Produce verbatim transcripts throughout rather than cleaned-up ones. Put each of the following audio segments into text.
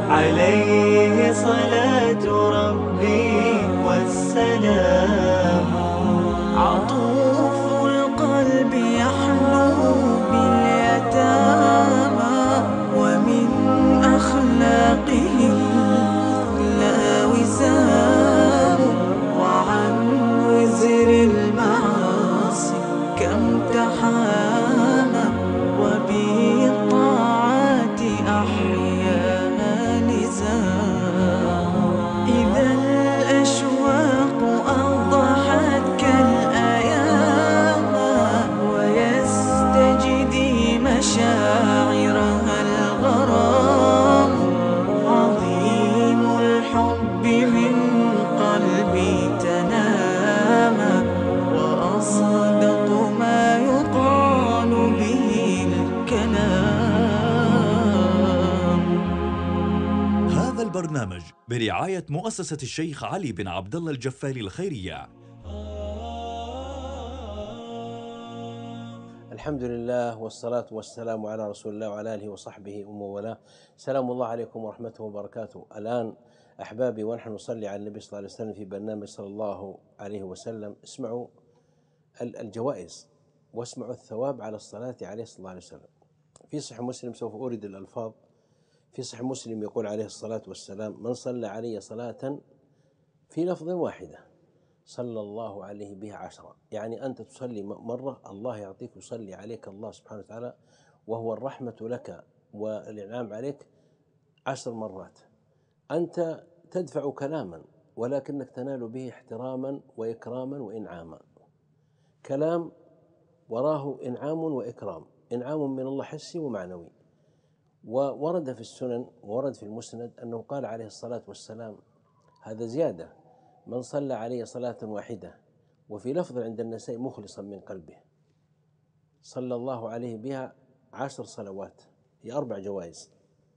عليه صلاة ربي والسلام. عطوف القلب يحلو باليتامى، ومن أخلاقه المثلى وسام. وعن وزر المعاصي كم تحامى، وبالطاعات أحيانا لزام. إذا الأشواق أضحت كالأيام، ويستجدي مشاعرها الغرام. عظيم الحب من قلبي تنامى، وأصدق ما يقال به الكلام. هذا البرنامج برعاية مؤسسة الشيخ علي بن عبد الله الجفاري الخيرية. الحمد لله والصلاة والسلام على رسول الله وعلى آله وصحبه ومن والاه. سلام الله عليكم ورحمته وبركاته. الآن أحبابي ونحن نصلي على النبي صلى الله عليه وسلم في برنامج صلى الله عليه وسلم، اسمعوا الجوائز واسمعوا الثواب على الصلاة عليه صلى الله عليه وسلم. في صحيح مسلم، سوف أورد الألفاظ. في صحيح مسلم يقول عليه الصلاة والسلام: من صلى علي صلاة في لفظ واحدة صلى الله عليه بها عشرة. يعني أنت تصلي مرة، الله يعطيك يصلي عليك الله سبحانه وتعالى، وهو الرحمة لك والإنعام عليك عشر مرات. أنت تدفع كلاما ولكنك تنال به احتراما وإكراما وإنعاما. كلام وراه إنعام وإكرام، إنعام من الله حسي ومعنوي. وورد في السنن وورد في المسند أنه قال عليه الصلاة والسلام، هذا زيادة: من صلى علي صلاة واحدة، وفي لفظ عند النسائي مخلصا من قلبه، صلى الله عليه بها عشر صلوات، هي أربع جوائز،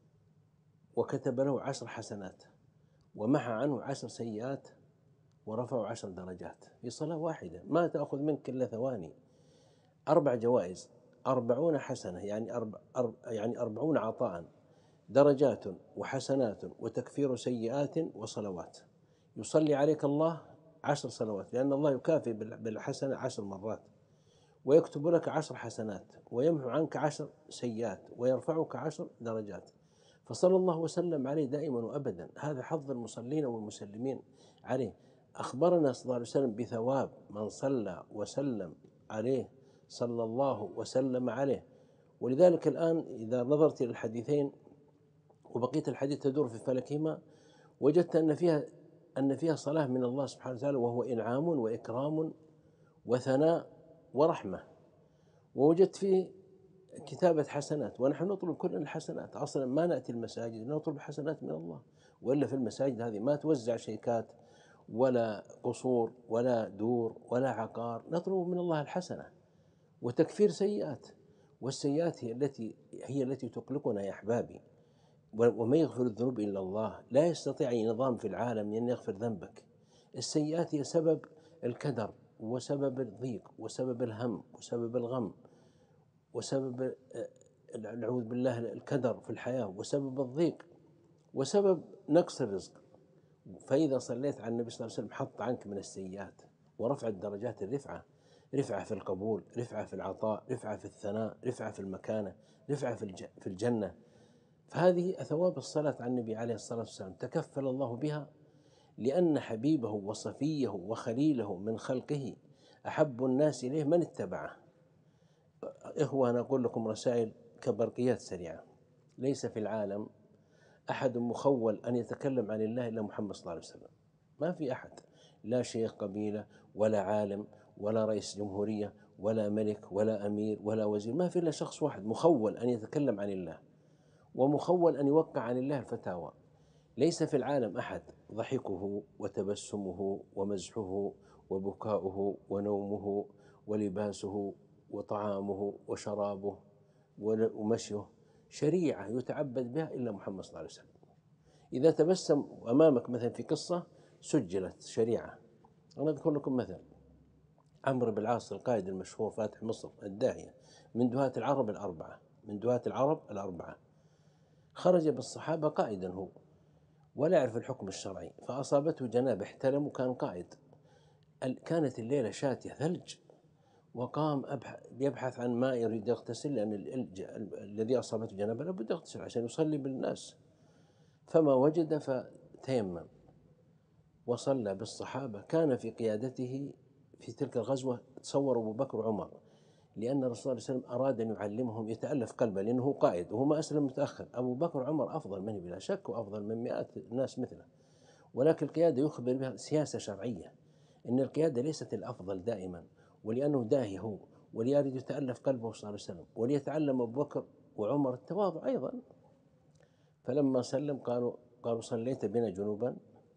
وكتب له عشر حسنات، ومحى عنه عشر سيئات، ورفعه عشر درجات في صلاة واحدة ما تأخذ منك إلا ثواني. أربع جوائز، أربعون حسنة، يعني أربع أرب يعني أربعون عطاء، درجات وحسنات وتكفير سيئات وصلوات. يصلي عليك الله عشر صلوات، لأن الله يكافئ بالحسنة عشر مرات، ويكتب لك عشر حسنات، ويمحو عنك عشر سيئات، ويرفعك عشر درجات. فصلى الله وسلم عليه دائما وأبدا. هذا حظ المصلين والمسلمين عليه. أخبرنا صلى الله عليه وسلم بثواب من صلى وسلم عليه صلى الله وسلم عليه. ولذلك الآن إذا نظرت إلى الحديثين وبقية الحديث تدور في فلكهما، وجدت أن فيها أن فيها صلاة من الله سبحانه وتعالى، وهو إنعام وإكرام وثناء ورحمة. ووجدت فيه كتابة حسنات، ونحن نطلب كل الحسنات. أصلا ما نأتي المساجد نطلب حسنات من الله، وإلا في المساجد هذه ما توزع شيكات ولا قصور ولا دور ولا عقار، نطلب من الله الحسنة وتكفير سيئات. والسيئات هي التي هي التي تقلقنا يا أحبابي. وما يغفر الذنوب إلا الله، لا يستطيع أي نظام في العالم أن يغفر ذنبك. السيئات هي سبب الكدر وسبب الضيق وسبب الهم وسبب الغم وسبب نعوذ بالله الكدر في الحياة وسبب الضيق وسبب نقص الرزق. فإذا صليت على النبي صلى الله عليه وسلم حط عنك من السيئات، ورفع الدرجات، الرفعة، رفعة في القبول، رفعة في العطاء، رفعة في الثناء، رفعة في المكانة، رفعة في الجنة. فهذه ثواب الصلاة على النبي عليه الصلاة والسلام تكفل الله بها، لأن حبيبه وصفيه وخليله من خلقه أحب الناس إليه من اتبعه. إخوة، أنا أقول لكم رسائل كبرقيات سريعة. ليس في العالم أحد مخول أن يتكلم عن الله إلا محمد صلى الله عليه وسلم. ما في أحد، لا شيخ قبيلة ولا عالم ولا رئيس جمهورية ولا ملك ولا أمير ولا وزير، ما في إلا شخص واحد مخول أن يتكلم عن الله، ومخول أن يوقع عن الله الفتاوى. ليس في العالم أحد ضحكه وتبسمه ومزحه وبكاؤه ونومه ولباسه وطعامه وشرابه ومشيه شريعة يتعبد بها إلا محمد صلى الله عليه وسلم. إذا تبسم أمامك مثلا في قصة سجلت شريعة. أنا أذكر لكم مثل: عمرو بن العاص القائد المشهور فاتح مصر الداعية، من دهاة العرب الأربعة، من دهاة العرب الأربعة، خرج بالصحابة قائدا هو ولا يعرف الحكم الشرعي، فأصابته جنابة، احتلم وكان قائد. كانت الليلة شاتية ثلج، وقام يبحث عن ماء يريد يغتسل، لأن الذي أصابته جنابة لابد يغتسل عشان يصلي بالناس، فما وجد فتيمم وصلى بالصحابة. كان في قيادته في تلك الغزوة تصور أبو بكر وعمر، لأن الرسول صلى الله عليه وسلم أراد أن يعلمهم، يتألف قلبه، لأنه قائد وهو ما أسلم متأخر. أبو بكر وعمر أفضل منه بلا شك، وأفضل من مئات ناس مثله، ولكن القيادة يخبر بها سياسة شرعية، إن القيادة ليست الأفضل دائما، ولأنه داهي هو وليريد يتألف قلبه صلى الله عليه وسلم، وليتعلم أبو بكر وعمر التواضع أيضا. فلما سلم قالوا قالوا صليت بنا جنوبا؟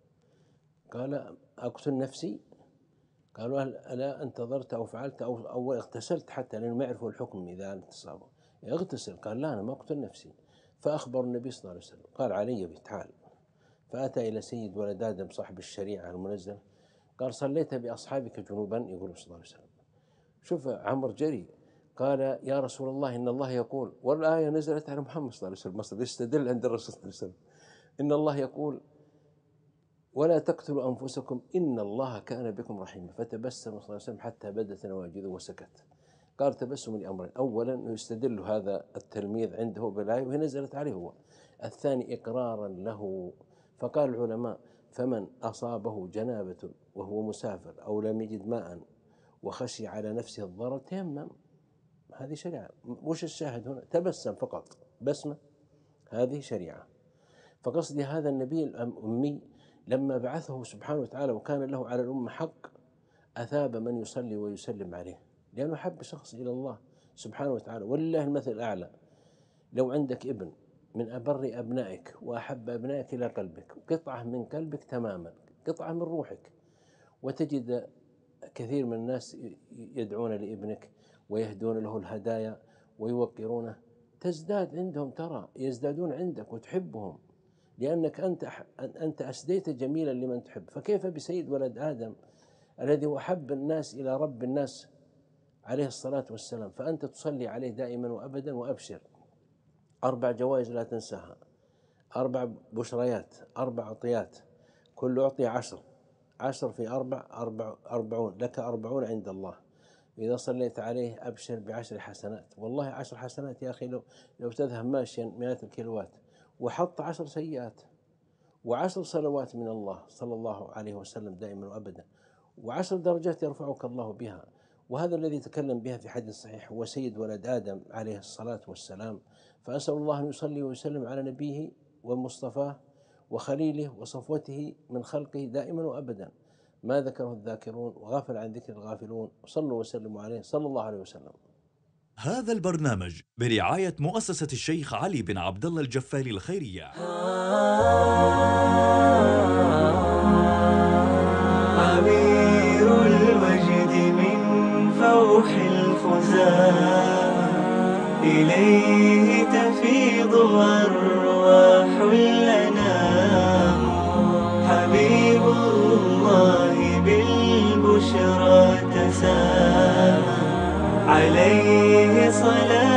قال أقتل نفسي؟ قالوا ألا انتظرت أو فعلت أو, أو اغتسلت، حتى لأنه ما يعرفوا الحكم إذا انتصابوا اغتسل. قال لا، أنا ما أقتل نفسي. فأخبر النبي صلى الله عليه وسلم، قال علي به، تعال. فأتى إلى سيد ولد آدم صاحب الشريعة المنزل، قال صليت بأصحابك جنوبا؟ يقول صلى الله عليه وسلم. شوف عمر جري، قال يا رسول الله إن الله يقول، والآية نزلت على محمد صلى الله عليه وسلم، يستدل عند الرسول صلى الله عليه وسلم، إن الله يقول ولا تقتلوا أنفسكم إن الله كان بكم رحيما. فتبسم صلى الله عليه وسلم حتى بدت نواجذه وسكت. قال تبسم لأمرين، أولا يستدل هذا التلميذ عنده بالآية وهي نزلت عليه هو، الثاني إقرارا له. فقال العلماء فمن أصابه جنابة وهو مسافر أو لم يجد ماء وخشي على نفسه الضرر تيمم، هذه شريعة. وش الشاهد هنا؟ تبسم فقط، بسمة، هذه شريعة. فقصدي هذا النبي الأمي لما بعثه سبحانه وتعالى وكان له على الأمة حق، أثاب من يصلي ويسلم عليه، لأنه حب شخص إلى الله سبحانه وتعالى. ولله المثل الأعلى، لو عندك ابن من أبر أبنائك وأحب أبنائك إلى قلبك، قطعة من قلبك تماما، قطعة من روحك، وتجد كثير من الناس يدعون لابنك ويهدون له الهدايا ويوقرونه، تزداد عندهم، ترى يزدادون عندك وتحبهم، لأنك أنت أنت أسديت جميلا لمن تحب. فكيف بسيد ولد آدم الذي هو أحب الناس إلى رب الناس عليه الصلاة والسلام، فأنت تصلي عليه دائما وأبدا. وأبشر، أربع جوائز لا تنساها، أربع بشريات، أربع عطيات، كل أعطي عشر، عشر في أربع أربع أربعون، لك أربعون عند الله. إذا صليت عليه أبشر بعشر حسنات. والله عشر حسنات يا أخي، لو, لو تذهب ماشيا مئات الكيلوات وحط عشر سيئات، وعشر صلوات من الله صلى الله عليه وسلم دائما وأبدا، وعشر درجات يرفعك الله بها. وهذا الذي تكلم بها في حديث صحيح هو سيد ولد آدم عليه الصلاة والسلام. فأسأل الله أن يصلي ويسلم على نبيه ومصطفاه وخليله وصفوته من خلقه دائما وأبدا، ما ذكره الذاكرون وغافل عن ذكر الغافلون. صلوا وسلموا عليه صلى الله عليه وسلم. هذا البرنامج برعاية مؤسسة الشيخ علي بن عبد الله الجفالي الخيرية. عبير الوجد من فوح الخزام، إليه تفيض أرواح الأنام. حبيب الله بالبشرى تسامى، عليه صلاة